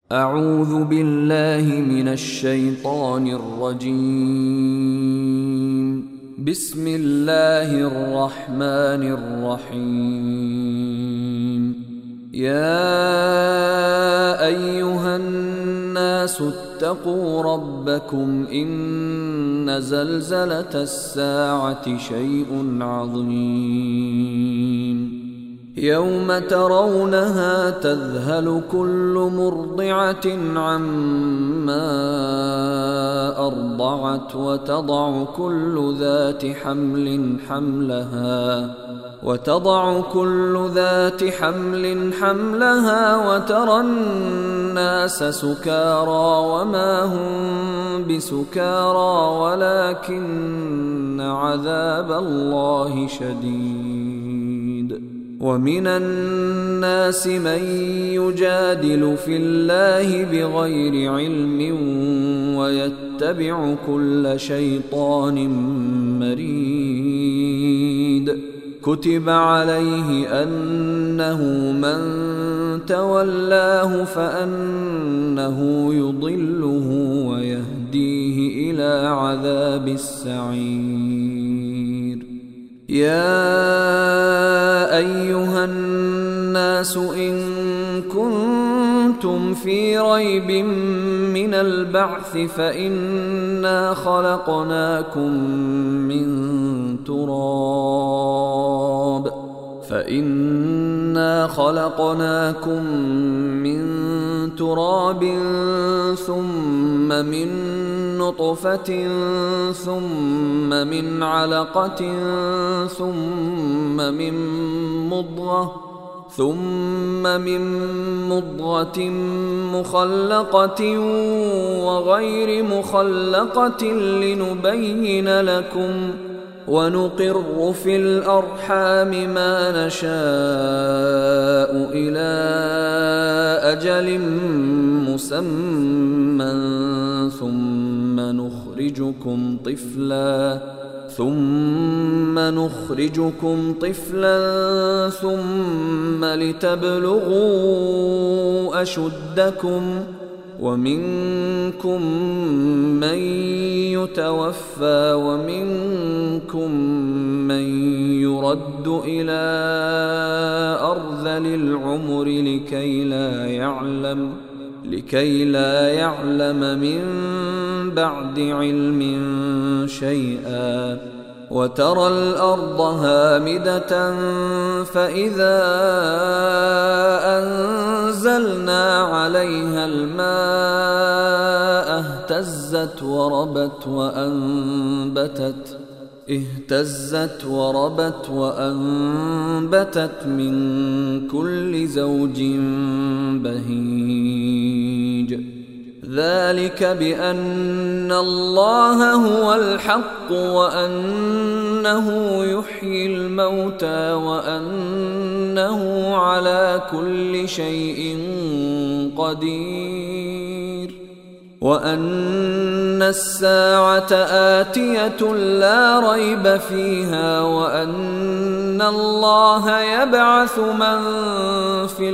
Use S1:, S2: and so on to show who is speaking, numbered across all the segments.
S1: أعوذ بالله من الشيطان الرجيم. بسم الله الرحمن الرحيم. يا أيها الناس اتقوا ربكم إن زلزلة الساعة شيء عظيم يوم ترونها تذهل كل مرضعة عما أرضعت وتضع كل ذات حمل حملها وترى الناس سكارى وما هم بسكارى ولكن عذاب الله شديد. ومن الناس من يجادل في الله بغير علم ويتبع كل شيطان مريد. كتب عليه أنه من تولاه فأنه يضله ويهديه إلى عذاب السعير. يا أيها الناس إن كنتم في ريب من البعث فإنا خلقناكم من تراب ثم من نطفة ثم من علقة ثم من مضغة مخلقة وغير مخلقة لنبين لكم ونقر في الأرحام ما نشاء إلى أجل مسمى ثم نخرجكم طفلا ثم لتبلغوا أشدكم ومنكم من يتوفى ومنكم من يرد إلى أرذل العمر لكي لا يعلم من بعد علم شيئا. وترى الأرض هامدة فإذا أنزلنا عليها الماء اهتزت وربت وأنبتت من كل زوج بهيج. ذلك بأن الله هو الحق وأنه يحيي الموتى وأنه على كل شيء قدير وأن الساعة آتية لا ريب فيها وأن الله يبعث من في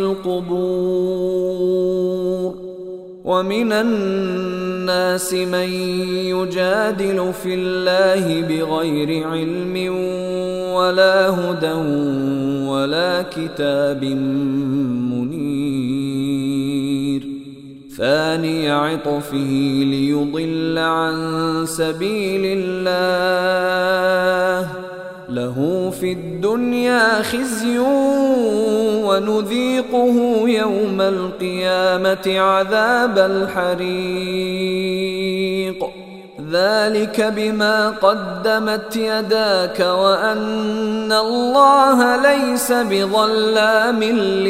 S1: القبور. ومن الناس من يجادل في الله بغير علم ولا هدى ولا كتاب منير. ثاني عطفه ليضل عن سبيل الله له في الدنيا خزي ونذيقه يوم القيامة عذاب الحريق. ذلك بما قدمت يداك وأن الله ليس بظلام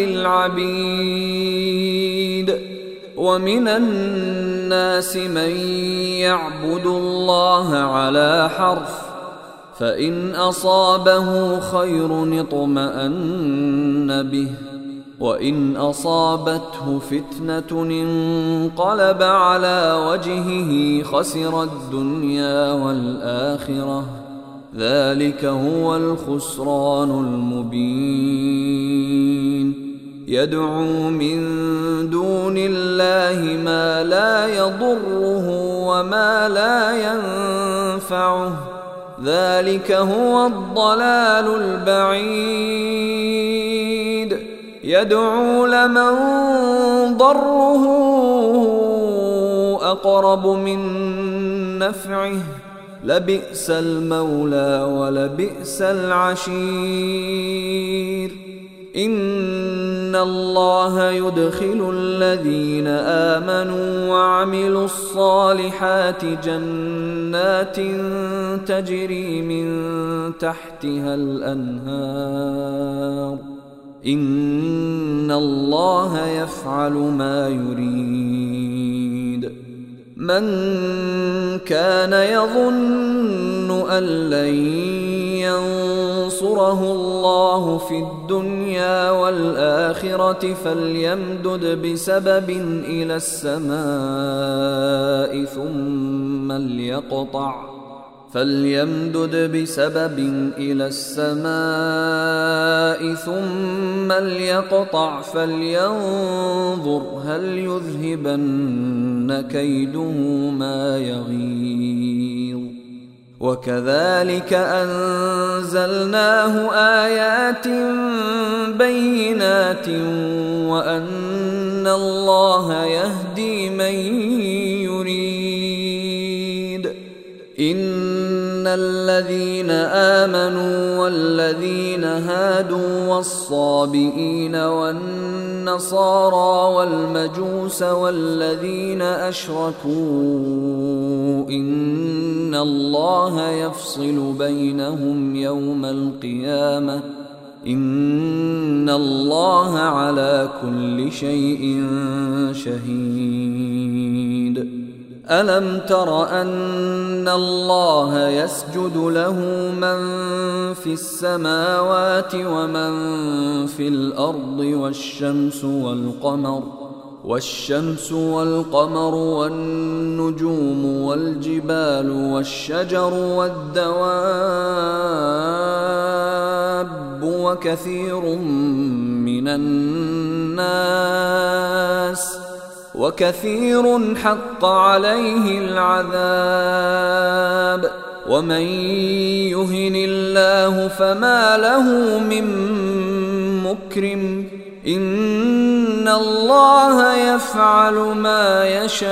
S1: للعبيد. ومن الناس من يعبد الله على حرف فإن أصابه خير اطمأن به وإن أصابته فتنة انقلب على وجهه خسر الدنيا والآخرة ذلك هو الخسران المبين. يدعو من دون الله الله ما لا يضره وما لا ينفعه، ذلك هو الضلال البعيد. يدعو لمن ضره أقرب من نفعه، لبئس المولى ولبئس العشير. إن الله يدخل الذين آمنوا وعملوا الصالحات جنات تجري من تحتها الأنهار، إن الله يفعل ما يريد. من كان يظن أن لن ينصره الله في الدنيا والآخرة فليمدد بسبب إلى السماء ثم ليقطع فلينظر هل يذهبن كيده ما يغيظ. وكذلك أنزلناه آيات بينات وأن الله يهدي من يريد. إن الذين آمنوا والذين هادوا والصابئين والنصارى والمجوس والذين أشركوا إن الله يفصل بينهم يوم القيامة، إن الله على كل شيء شهيد. ألم تر أن الله يسجد له من في السماوات ومن في الأرض والشمس والقمر والنجوم والجبال والشجر والدواب وكثير حق عليه العذاب. ومن يهن الله فما له من مكرم، إن الله يفعل ما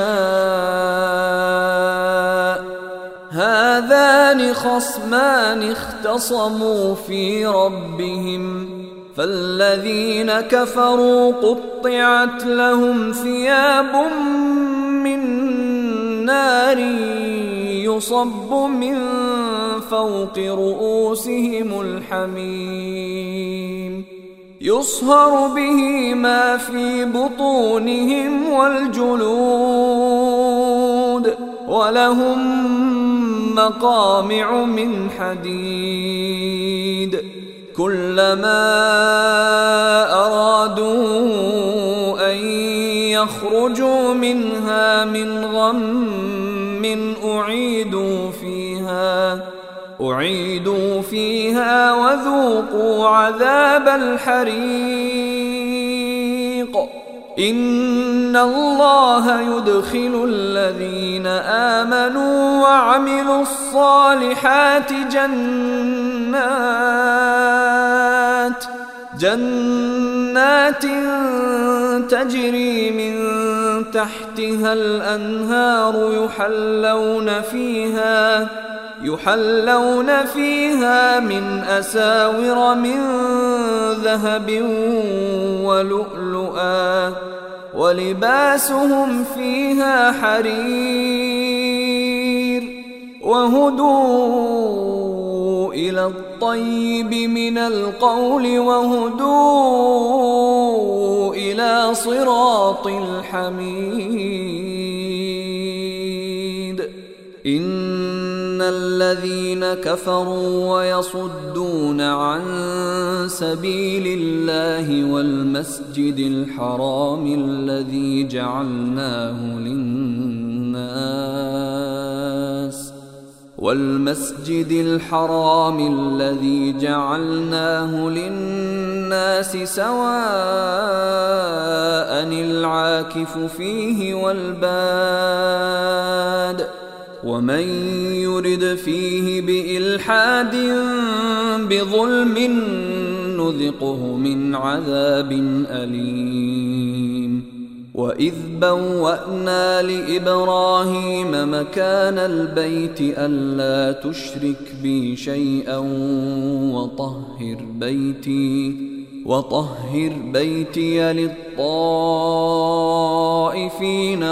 S1: يشاء. هذان خصمان اختصموا في ربهم، فالذين كفروا قطعت لهم ثياب من نار يصب من فوق رؤوسهم الحميم، يصهر به ما في بطونهم والجلود، ولهم مقامع من حديد. كلما أرادوا أن يخرجوا منها من غم أعيدوا فيها وذوقوا عذاب الحريق. إن الله يدخل الذين آمنوا وعملوا الصالحات جنات تجري من تحتها الأنهار يحلون فيها من أساور من ذهب ولؤلؤا، ولباسهم فيها حرير. وهدوا إلى الطيب من القول وهدوا إلى صراط الحميد. إن الذين كفروا ويصدون عن سبيل الله والمسجد الحرام الذي جعلناه والمسجد الحرام الذي جعلناه للناس سواء العاكف فيه والباد ومن يرد فيه بإلحاد بظلم نذقه من عذاب أليم. وإذ بوأنا لإبراهيم مكان البيت ألا تشرك بي شيئا وطهر بيتي للطائفين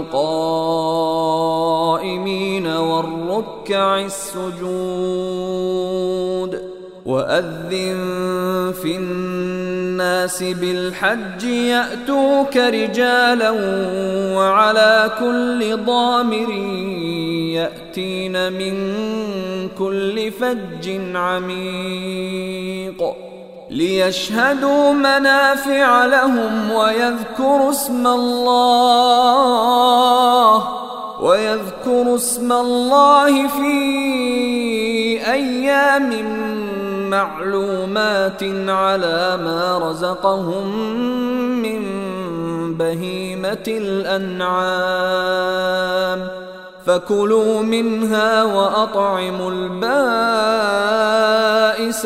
S1: والقائمين والركع السجود. وأذن في الناس بالحج يأتوك رجالا وعلى كل ضامر يأتين من كل فج عميق ليشهدوا منافع لهم ويذكروا اسم الله في أيام معلومات على ما رزقهم من بهيمة الأنعام فكلوا منها وأطعموا البائس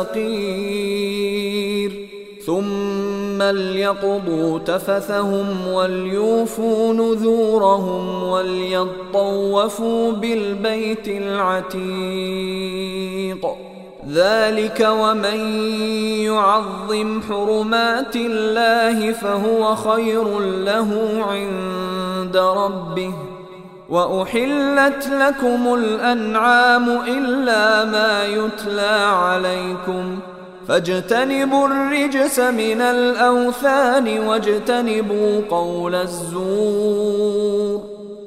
S1: الفقير ثم ليقضوا تفثهم وليوفوا نذورهم وليطوفوا بالبيت العتيق. ذلك ومن يعظم حرمات الله فهو خير له عند ربه. وأحلت لكم الأنعام إلا ما يتلى عليكم فاجتنبوا الرجس من الأوثان واجتنبوا قول الزور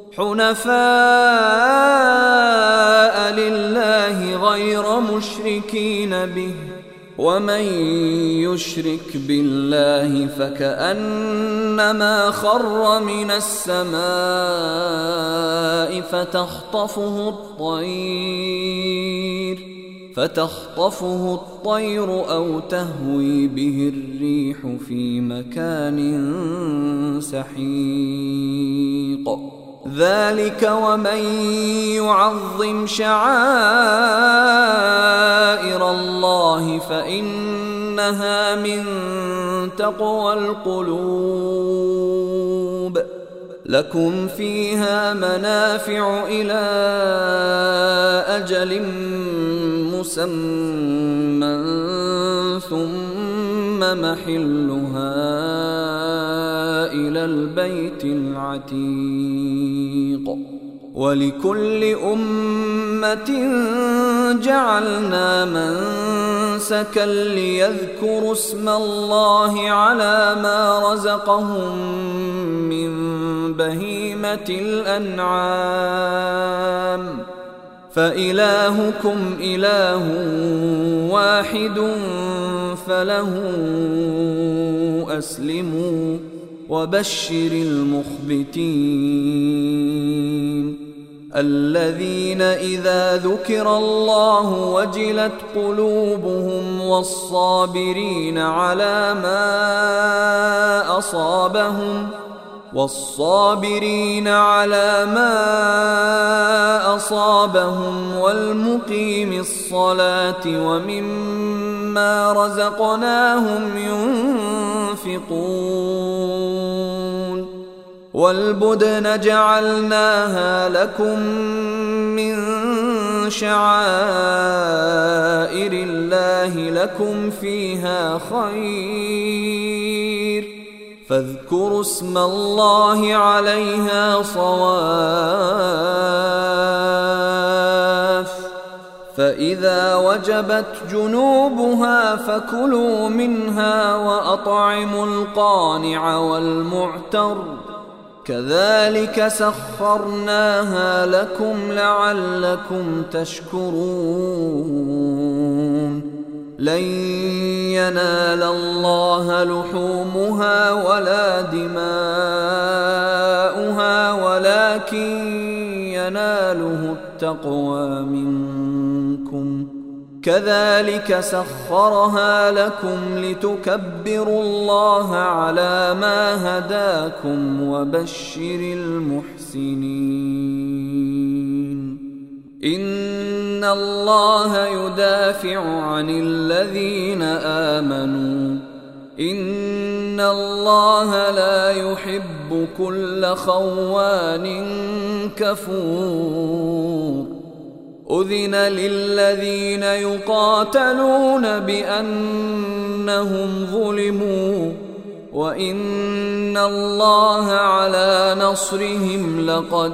S1: حنفاء لله غير مشركين به ومن يشرك بالله فكأنما خر من السماء فتخطفه الطير أو تهوي به الريح في مكان سحيق. ذلك ومن يعظم شعائر الله فإنها من تقوى القلوب. لكم فيها منافع إلى أجل مسمى ثم محلها إلى البيت العتيق. ولكل أمة جعلنا منسكا ليذكروا اسم الله على ما رزقهم من بهيمة الأنعام فإلهكم إله واحد فله أسلموا وبشر المخبتين الذين إذا ذكر الله وجلت قلوبهم والصابرين على ما أصابهم والمقيم الصلاة ومما رزقناهم ينفقون. والبدن جعلناها لكم من شعائر الله لكم فيها خير فاذكروا اسم الله عليها صواف فإذا وجبت جنوبها فكلوا منها وأطعموا القانع والمعتر كذلك سخرناها لكم لعلكم تشكرون. لن ينال الله لحومها ولا دماؤها ولكن يناله التقوى منكم كذلك سخرها لكم لتكبروا الله على ما هداكم وبشر المحسنين إن الله يدافع عن الذين آمنوا إن الله لا يحب كل خوان كفور أذن للذين يقاتلون بأنهم ظلموا وإن الله على نصرهم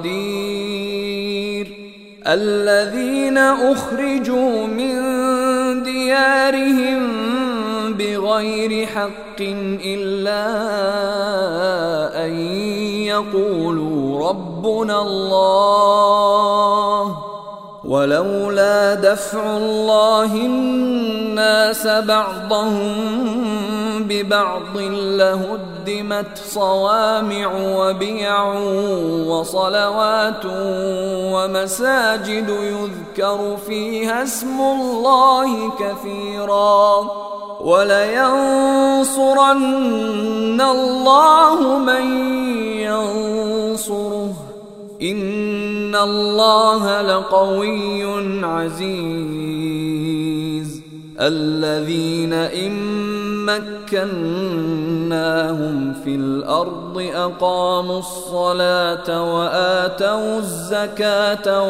S1: لقدير الذين أخرجوا من ديارهم بغير حق إلا أن يقولوا ربنا الله ولولا دفع الله الناس بعضهم ببعض لهدمت صوامع وبيع وصلوات ومساجد يذكر فيها اسم الله كثيرا ولينصرن الله من ينصره إن الله لقوي عزيز الذين إن مكناهم في الأرض أقاموا الصلاة وآتوا الزكاة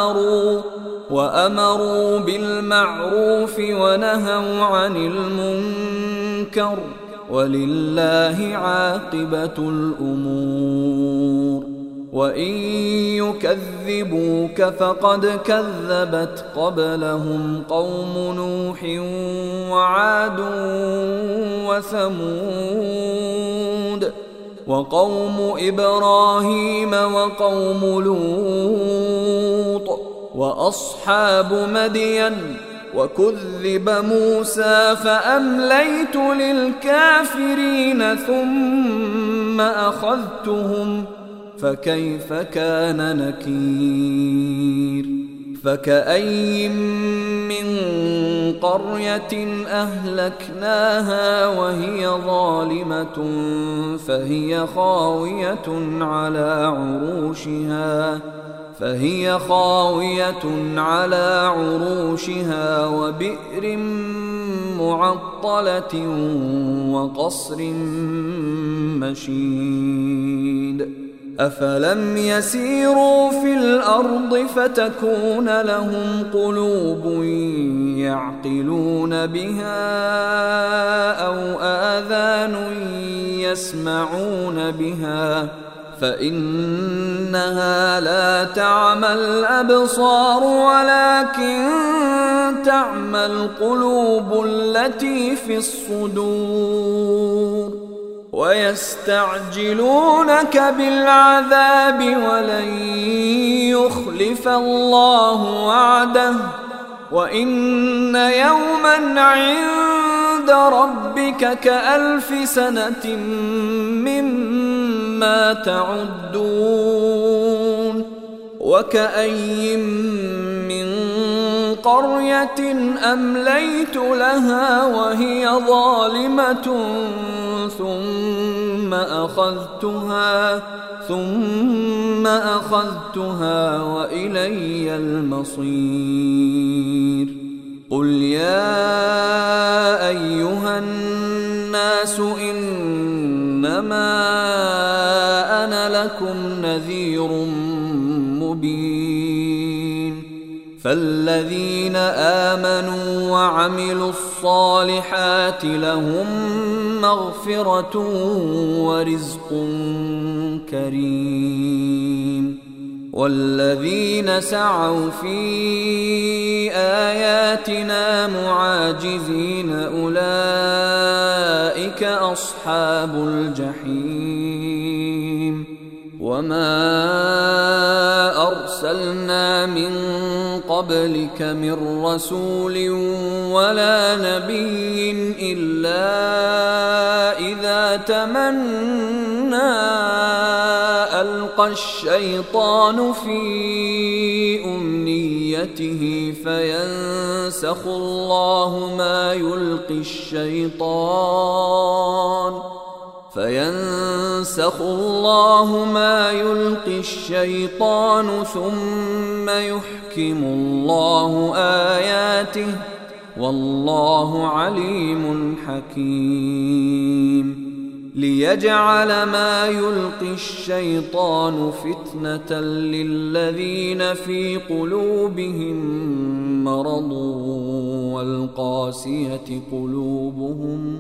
S1: وأمروا بالمعروف ونهوا عن المنكر ولله عاقبة الأمور وإن يكذبوك فقد كذبت قبلهم قوم نوح وعاد وثمود وقوم إبراهيم وقوم لوط وأصحاب مدين وكذب موسى فأمليت للكافرين ثم أخذتهم فكيف كان نكير فكأي من قرية أهلكناها وهي ظالمة فهي خاوية على عروشها وبئر معطلة وقصر مشيد أفلم يسيروا في الأرض فتكون لهم قلوب يعقلون بها أو آذان يسمعون بها فإنها لا تعمى الأبصار ولكن تعمى القلوب التي في الصدور ويستعجلونك بالعذاب ولن يخلف الله وعده وإن يوما عند ربك كألف سنة مما تعدون وكأي من قرية أمليت لها وهي ظالمة ثم أخذتها وإلي المصير قل يا أيها الناس إنما أنا لكم نذير مبين فالذين آمنوا وعملوا الصالحات لهم مغفرة ورزق كريم والذين سعوا في آياتنا معاجزين أولئك أصحاب الجحيم وما أرسلنا من قبلك من رسول ولا نبي إلا إذا تمنى ألقى ألقى الشيطان في أمنيته فينسخ الله ما يلقي الشيطان ثم يحكم الله آياته والله عليم حكيم ليجعل ما يلقي الشيطان فتنة للذين في قلوبهم مرض والقاسية قلوبهم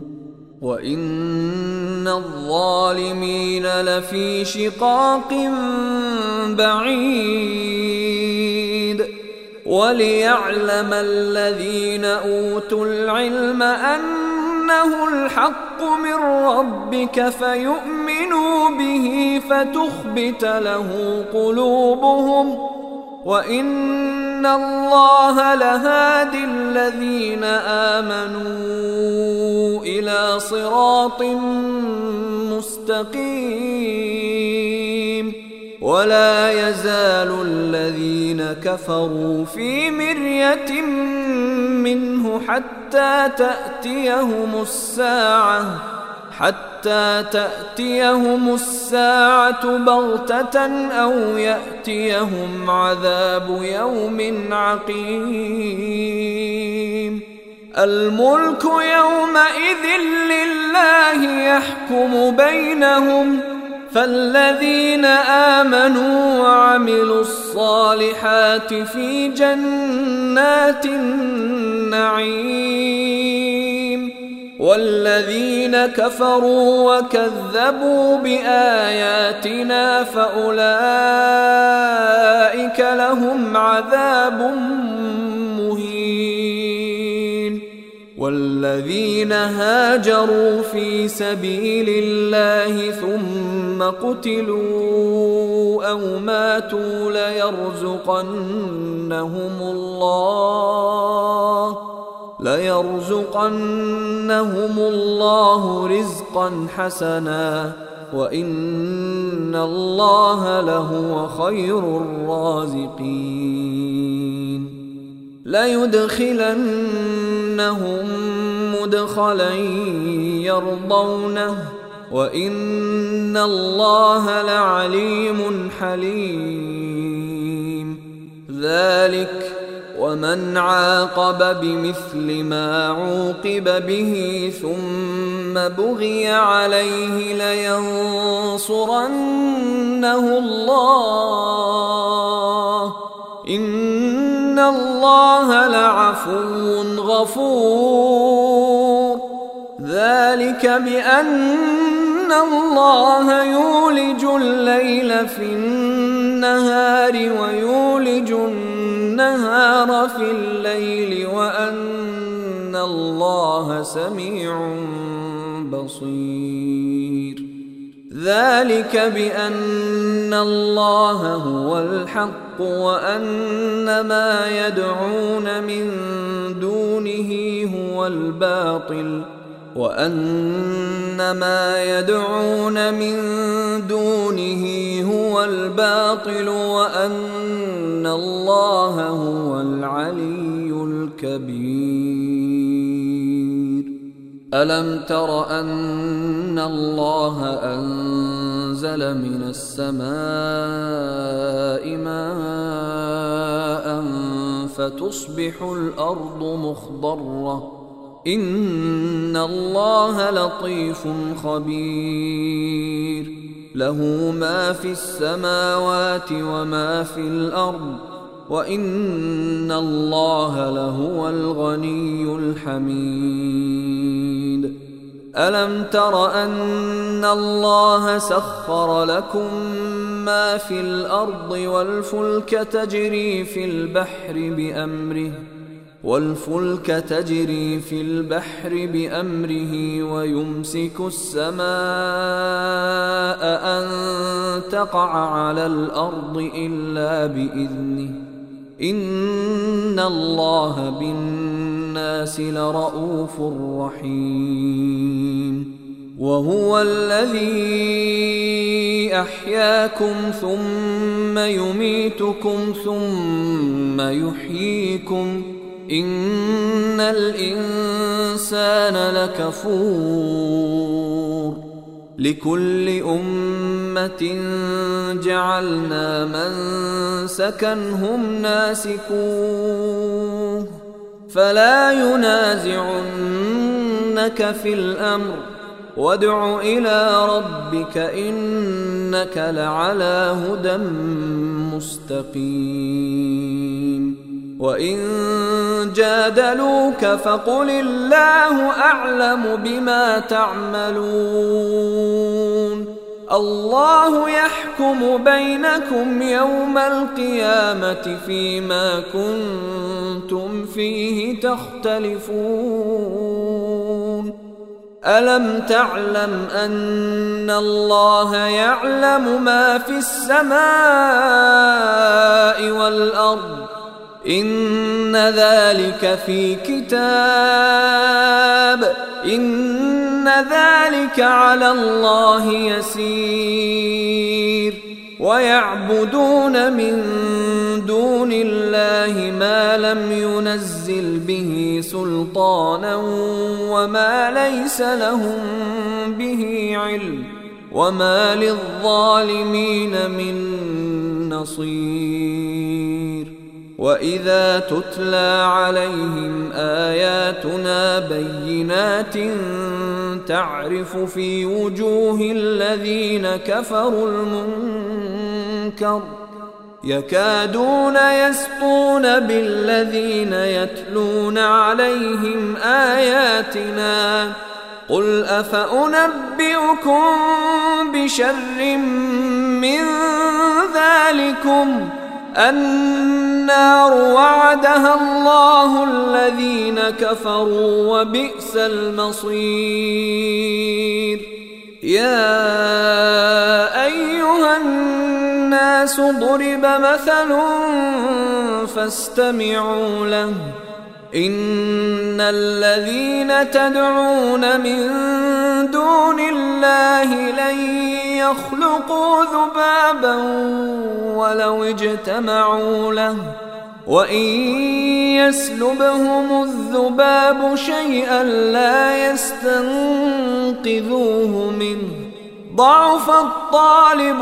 S1: وإن الظالمين لفي شقاق بعيد وليعلم الذين أوتوا العلم أنه الحق من ربك فيؤمنوا به فتخبت له قلوبهم وإن الله لهادي الذين آمنوا إلى صراط مستقيم ولا يزال الذين كفروا في مرية منه حتى تأتيهم الساعة بغتة أو يأتيهم عذاب يوم عقيم الملك يومئذ لله يحكم بينهم فالذين آمنوا وعملوا الصالحات في جنات النعيم والذين كفروا وكذبوا بآياتنا فأولئك لهم عذاب مهين والذين هاجروا في سبيل الله ثم قتلوا أو ماتوا ليرزقنهم الله رزقا حسنا وإن الله لهو خير الرازقين ليدخلنهم مدخلا يرضونه وإن الله لعليم حليم ذلك ومن عاقب بمثل ما عوقب به ثم بغي عليه لينصرنه الله إن الله لعفو غفور ذلك بأن الله يولج الليل في النهار ويولج النهار في الليل وأن الله سميع بصير ذلك بأن الله هو الحق وأن ما يدعون من دونه هو الباطل وأن ما يدعون من دونه هو الباطل وأن الله هو العلي الكبير ألم تر أن الله أنزل من السماء ماء فتصبح الأرض مخضرة إن الله لطيف خبير له ما في السماوات وما في الأرض وإن الله لهو الغني الحميد ألم تر أن الله سخر لكم ما في الأرض والفلك تجري في البحر بأمره ويمسك السماء أن تقع على الأرض إلا بإذنه إن الله بالناس لرؤوف رحيم وهو الذي أحياكم ثم يميتكم ثم يحييكم إن الإنسان لكفور لكل أمة جعلنا منسكا هم ناسكوه فلا ينازعنك في الأمر وادع إلى ربك إنك لعلى هدى مستقيم وإن جادلوك فقل الله أعلم بما تعملون الله يحكم بينكم يوم القيامة فيما كنتم فيه تختلفون ألم تعلم أن الله يعلم ما في السماء والأرض إن ذلك في كتاب إن ذلك على الله يسير ويعبدون من دون الله ما لم ينزل به سلطانا وما ليس لهم به علم وما للظالمين من نصير وإذا تتلى عليهم آياتنا بينات تعرف في وجوه الذين كفروا المنكر يكادون يسطون بالذين يتلون عليهم آياتنا قل أفأنبئكم بشر من ذلكم النار وعدها الله الذين كفروا وبئس المصير يا أيها الناس ضرب مثل فاستمعوا له إن الذين تدعون من دون الله لن يخلقوا ذبابا ولو اجتمعوا له وإن يسلبهم الذباب شيئا لا يستنقذوه منه ضعف الطالب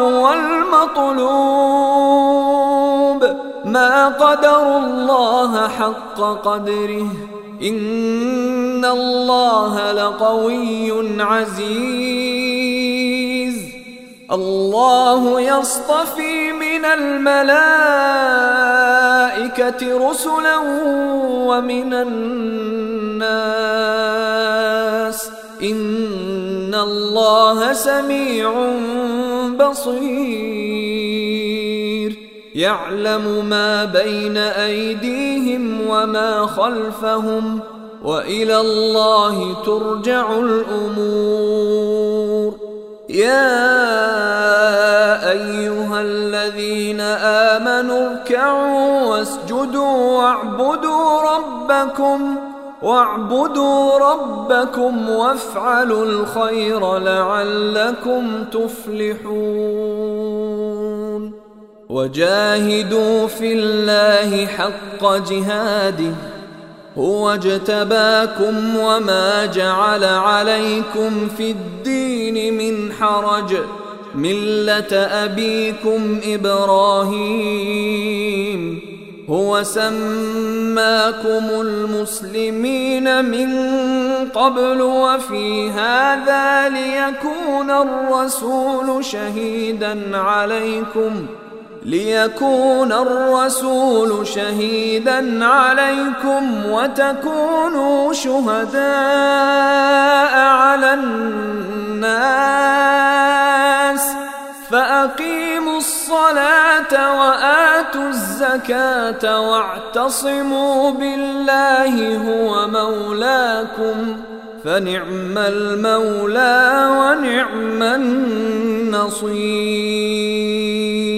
S1: والمطلوب ما قدروا الله حق قدره إن الله لقوي عزيز الله يصطفي من الملائكة رسلا ومن الناس إن الله سميع بصير يعلم ما بين أيديهم وما خلفهم وإلى الله ترجع الأمور يا أيها الذين آمنوا اركعوا واسجدوا واعبدوا ربكم وافعلوا الخير لعلكم تفلحون وجاهدوا في الله حق جهاده هو اجتباكم وما جعل عليكم في الدين من حرج ملة أبيكم إبراهيم هو سماكم المسلمين من قبل وفي هذا ليكون الرسول شهيدا عليكم وتكونوا شهداء على الناس فأقيموا الصلاة وآتوا الزكاة واعتصموا بالله هو مولاكم فنعم المولى ونعم النصير